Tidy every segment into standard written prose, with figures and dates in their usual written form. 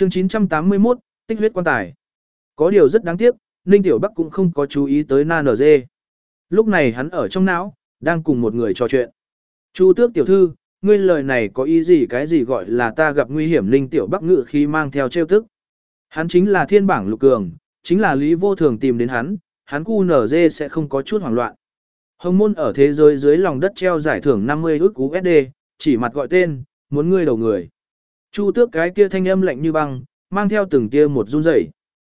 Chương 981, tích huyết quan tài. Có điều rất đáng tiếc, Ninh Tiểu Bắc cũng không có chú ý tới Na NG. Lúc này hắn ở trong não, đang cùng một người trò chuyện. Chu Tước tiểu thư, ngươi lời này có ý gì, cái gì gọi là ta gặp nguy hiểm? Ninh Tiểu Bắc ngự khí mang theo trêu tức. Hắn chính là thiên bảng lục cường, chính là Lý Vô Thường tìm đến hắn QNZ sẽ không có chút hoảng loạn. Hồng môn ở thế giới dưới lòng đất treo giải thưởng 50 ức USD, chỉ mặt gọi tên, muốn ngươi đầu người. Chu Tước cái kia thanh âm lạnh như băng, mang theo từng tia một run rẩy.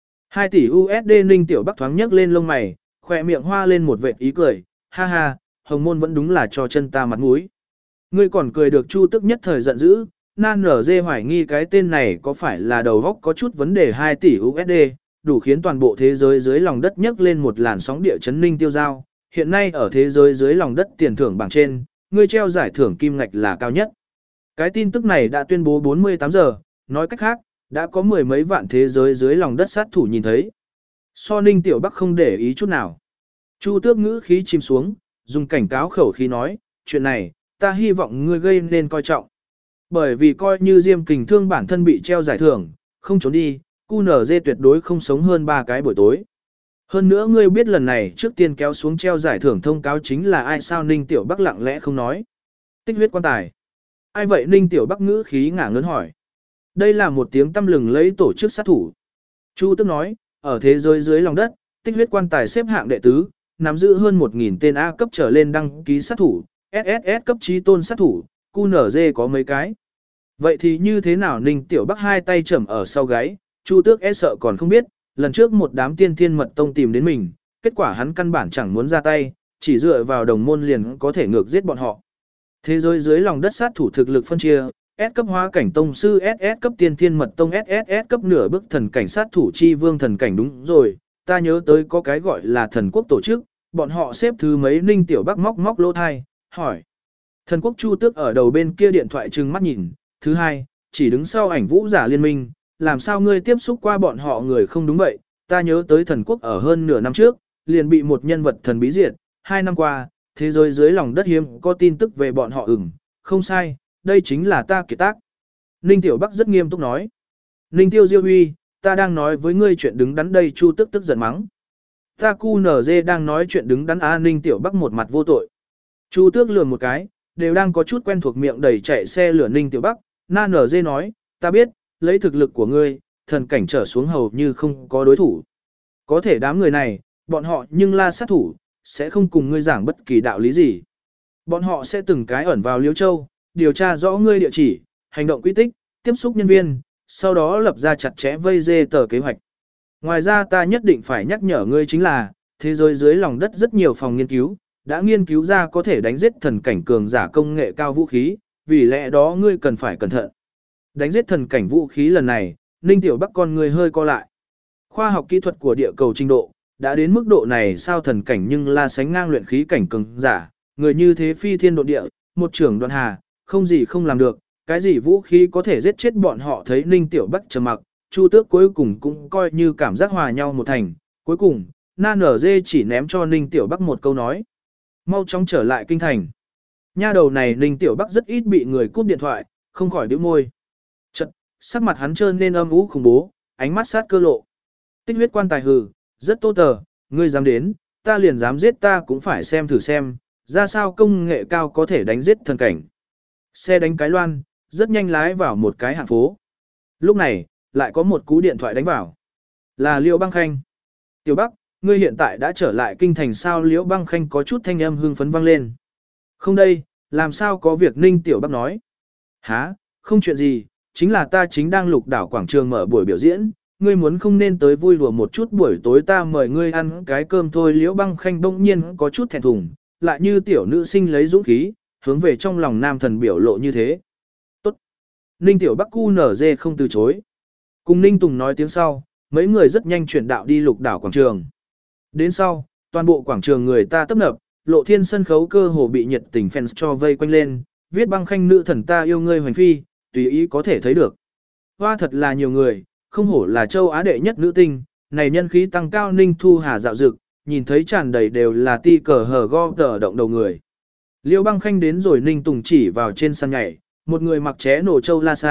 2 tỷ USD. Ninh Tiểu Bắc thoáng nhấc lên lông mày, khỏe miệng hoa lên một vệt ý cười, ha ha, Hồng môn vẫn đúng là cho chân ta mặt mũi. Ngươi còn cười được? Chu Tước nhất thời giận dữ, Nan nở dê hoài nghi cái tên này có phải là đầu óc có chút vấn đề. 2 tỷ USD, đủ khiến toàn bộ thế giới dưới lòng đất nhấc lên một làn sóng địa chấn. Ninh tiêu giao, hiện nay ở thế giới dưới lòng đất tiền thưởng bảng trên, ngươi treo giải thưởng kim ngạch là cao nhất. Cái tin tức này đã tuyên bố 48 giờ, nói cách khác, đã có mười mấy vạn thế giới dưới lòng đất sát thủ nhìn thấy. So Ninh Tiểu Bắc không để ý chút nào. Chu Tước ngữ khí chìm xuống, dùng cảnh cáo khẩu khí nói, chuyện này, ta hy vọng ngươi gây nên coi trọng. Bởi vì coi như Diêm Kình Thương bản thân bị treo giải thưởng, không trốn đi, QNZ tuyệt đối không sống hơn 3 cái buổi tối. Hơn nữa ngươi biết lần này trước tiên kéo xuống treo giải thưởng thông cáo chính là ai sao? Ninh Tiểu Bắc lặng lẽ không nói. Tích huyết quan tài. Ai vậy? Ninh Tiểu Bắc ngữ khí ngả ngớn hỏi. Đây là một tiếng tăm lừng lấy tổ chức sát thủ. Chu Tước nói, ở thế giới dưới lòng đất, tích huyết quan tài xếp hạng đệ tứ, nắm giữ hơn 1.000 tên A cấp trở lên đăng ký sát thủ, SSS cấp trí tôn sát thủ, QNZ có mấy cái. Vậy thì như thế nào? Ninh Tiểu Bắc hai tay chẩm ở sau gáy, Chu Tước e sợ còn không biết, lần trước một đám tiên thiên mật tông tìm đến mình, kết quả hắn căn bản chẳng muốn ra tay, chỉ dựa vào đồng môn liền có thể ngược giết bọn họ. Thế giới dưới lòng đất sát thủ thực lực phân chia, S cấp hóa cảnh tông sư, SS cấp tiên thiên mật tông, SSS cấp nửa bước thần cảnh sát thủ chi vương thần cảnh. Đúng rồi, ta nhớ tới có cái gọi là thần quốc tổ chức, bọn họ xếp thứ mấy? Ninh Tiểu Bắc móc lỗ thai, hỏi. Thần quốc. Chu Tước ở đầu bên kia điện thoại trừng mắt nhìn, thứ hai, chỉ đứng sau ảnh vũ giả liên minh, làm sao ngươi tiếp xúc qua bọn họ? Người không đúng vậy, ta nhớ tới thần quốc ở hơn nửa năm trước, liền bị một nhân vật thần bí diệt, 2 năm qua, thế giới dưới lòng đất hiếm có tin tức về bọn họ. Không sai, đây chính là ta kiệt tác. Ninh Tiểu Bắc rất nghiêm túc nói. Ninh Tiêu Diêu Huy, ta đang nói với ngươi chuyện đứng đắn đây. Chu Tước tức giận mắng. Ta QNZ đang nói chuyện đứng đắn à? Ninh Tiểu Bắc một mặt vô tội. Chu Tước lườm một cái, đều đang có chút quen thuộc miệng đầy chạy xe lửa. Ninh Tiểu Bắc, Na NG nói, ta biết, lấy thực lực của ngươi, thần cảnh trở xuống hầu như không có đối thủ. Có thể đám người này, bọn họ nhưng là sát thủ, sẽ không cùng ngươi giảng bất kỳ đạo lý gì. Bọn họ sẽ từng cái ẩn vào Liễu Châu, điều tra rõ ngươi địa chỉ, hành động quy tích, tiếp xúc nhân viên, sau đó lập ra chặt chẽ vây dê tờ kế hoạch. Ngoài ra ta nhất định phải nhắc nhở ngươi chính là, thế giới dưới lòng đất rất nhiều phòng nghiên cứu, đã nghiên cứu ra có thể đánh giết thần cảnh cường giả công nghệ cao vũ khí, vì lẽ đó ngươi cần phải cẩn thận. Đánh giết thần cảnh vũ khí lần này, Ninh Tiểu Bắc con người hơi co lại. Khoa học kỹ thuật của địa cầu trình độ, đã đến mức độ này sao? Thần cảnh nhưng là sánh ngang luyện khí cảnh cường giả, người như thế phi thiên độ địa, một trưởng đoạn hà, không gì không làm được, cái gì vũ khí có thể giết chết bọn họ? Thấy Ninh Tiểu Bắc trầm mặc, Chu Tước cuối cùng cũng coi như cảm giác hòa nhau một thành, cuối cùng, Na NG chỉ ném cho Ninh Tiểu Bắc một câu nói. Mau chóng trở lại kinh thành. Nha đầu này. Ninh Tiểu Bắc rất ít bị người cúp điện thoại, không khỏi nhíu môi. Chật, sắc mặt hắn trơn nên âm u khủng bố, ánh mắt sát cơ lộ. Tích huyết quan tài hừ, rất tô tờ, ngươi dám đến, ta liền dám giết, ta cũng phải xem thử xem, ra sao công nghệ cao có thể đánh giết thần cảnh. Xe đánh cái loan, rất nhanh lái vào một cái hạng phố. Lúc này, lại có một cú điện thoại đánh vào. Là Liễu Băng Khanh. Tiểu Bắc, ngươi hiện tại đã trở lại kinh thành sao? Liễu Băng Khanh có chút thanh âm hưng phấn vang lên. Không đây, làm sao có việc? Ninh Tiểu Bắc nói. Hả, không chuyện gì, chính là ta chính đang Lục Đảo quảng trường mở buổi biểu diễn, ngươi muốn không nên tới vui đùa một chút, buổi tối ta mời ngươi ăn cái cơm thôi. Liễu Băng Khanh bỗng nhiên có chút thẹn thùng, lại như tiểu nữ sinh lấy dũng khí, hướng về trong lòng nam thần biểu lộ như thế. Tốt. Ninh Tiểu Bắc QNZ không từ chối. Cùng Ninh Tùng nói tiếng sau, mấy người rất nhanh chuyển đạo đi Lục Đảo quảng trường. Đến sau, toàn bộ quảng trường người ta tấp nập, Lộ Thiên sân khấu cơ hồ bị nhiệt tình fans cho vây quanh lên, viết Băng Khanh nữ thần ta yêu ngươi hoành phi, tùy ý có thể thấy được. Hoa thật là nhiều người, không hổ là châu Á đệ nhất nữ tinh, này nhân khí tăng cao. Ninh Thu Hà dạo dực, nhìn thấy tràn đầy đều là ti cờ hờ go tờ động đầu người. Liễu Băng Khanh đến rồi. Ninh Tùng chỉ vào trên sân nhảy, một người mặc ché nổ châu la sa,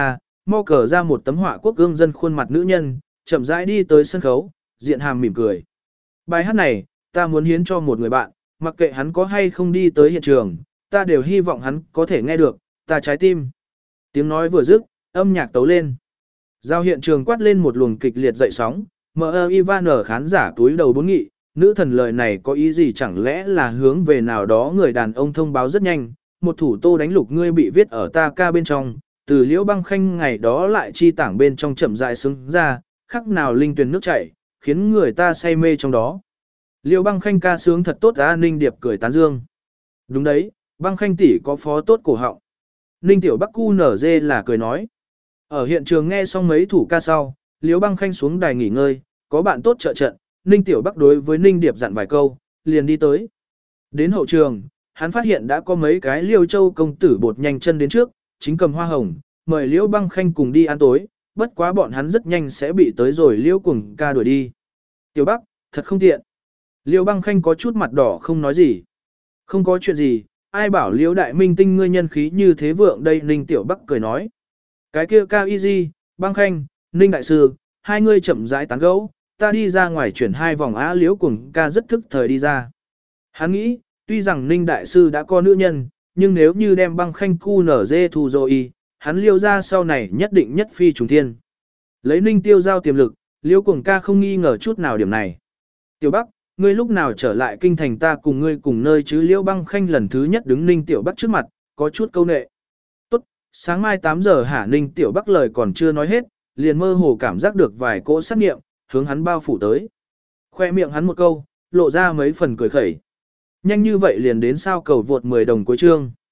mo cờ ra một tấm họa quốc gương dân khuôn mặt nữ nhân, chậm rãi đi tới sân khấu, diện hàm mỉm cười. Bài hát này, ta muốn hiến cho một người bạn, mặc kệ hắn có hay không đi tới hiện trường, ta đều hy vọng hắn có thể nghe được, ta trái tim. Tiếng nói vừa dứt, âm nhạc tấu lên. Giao hiện trường quát lên một luồng kịch liệt dậy sóng, M.E. Ivan ở khán giả túi đầu bốn nghị, nữ thần lời này có ý gì, chẳng lẽ là hướng về nào đó người đàn ông thông báo rất nhanh, một thủ tô đánh lục ngươi bị viết ở ta ca bên trong, từ Liễu Băng Khanh ngày đó lại chi tảng bên trong chậm rãi xứng ra, khắc nào linh tuyền nước chảy, khiến người ta say mê trong đó. Liễu Băng Khanh ca sướng thật tốt á, Ninh Điệp cười tán dương. Đúng đấy, Băng Khanh tỷ có phó tốt cổ họng. Ninh Tiểu Bắc cu nở dê là cười nói. Ở hiện trường nghe xong mấy thủ ca sau, Liễu Băng Khanh xuống đài nghỉ ngơi, có bạn tốt trợ trận, Ninh Tiểu Bắc đối với Ninh Điệp dặn vài câu, liền đi tới. Đến hậu trường, hắn phát hiện đã có mấy cái Liêu Châu công tử bột nhanh chân đến trước, chính cầm hoa hồng, mời Liễu Băng Khanh cùng đi ăn tối, bất quá bọn hắn rất nhanh sẽ bị tới rồi Liễu Cuồng ca đuổi đi. Tiểu Bắc, thật không tiện. Liễu Băng Khanh có chút mặt đỏ không nói gì. Không có chuyện gì, ai bảo Liễu đại minh tinh ngươi nhân khí như thế vượng đây, Ninh Tiểu Bắc cười nói. Cái kia cao y di, Băng Khanh, Ninh đại sư, hai ngươi chậm rãi tán gẫu, ta đi ra ngoài chuyển hai vòng á. Liễu Cuồng ca rất thức thời đi ra. Hắn nghĩ, tuy rằng Ninh đại sư đã có nữ nhân, nhưng nếu như đem Băng Khanh cu nở dê thu rồi, hắn Liêu ra sau này nhất định nhất phi trùng thiên. Lấy Ninh tiêu giao tiềm lực, Liễu Cuồng ca không nghi ngờ chút nào điểm này. Tiểu Bắc, ngươi lúc nào trở lại kinh thành ta cùng ngươi cùng nơi chứ? Liễu Băng Khanh lần thứ nhất đứng Ninh Tiểu Bắc trước mặt, có chút câu nệ. Tốt, sáng mai 8 giờ hả? Ninh Tiểu Bắc lời còn chưa nói hết, liền mơ hồ cảm giác được vài cỗ sát nghiệm, hướng hắn bao phủ tới. Khoe miệng hắn một câu, lộ ra mấy phần cười khẩy. Nhanh như vậy liền đến sao? Cầu vượt 10 đồng cuối chương.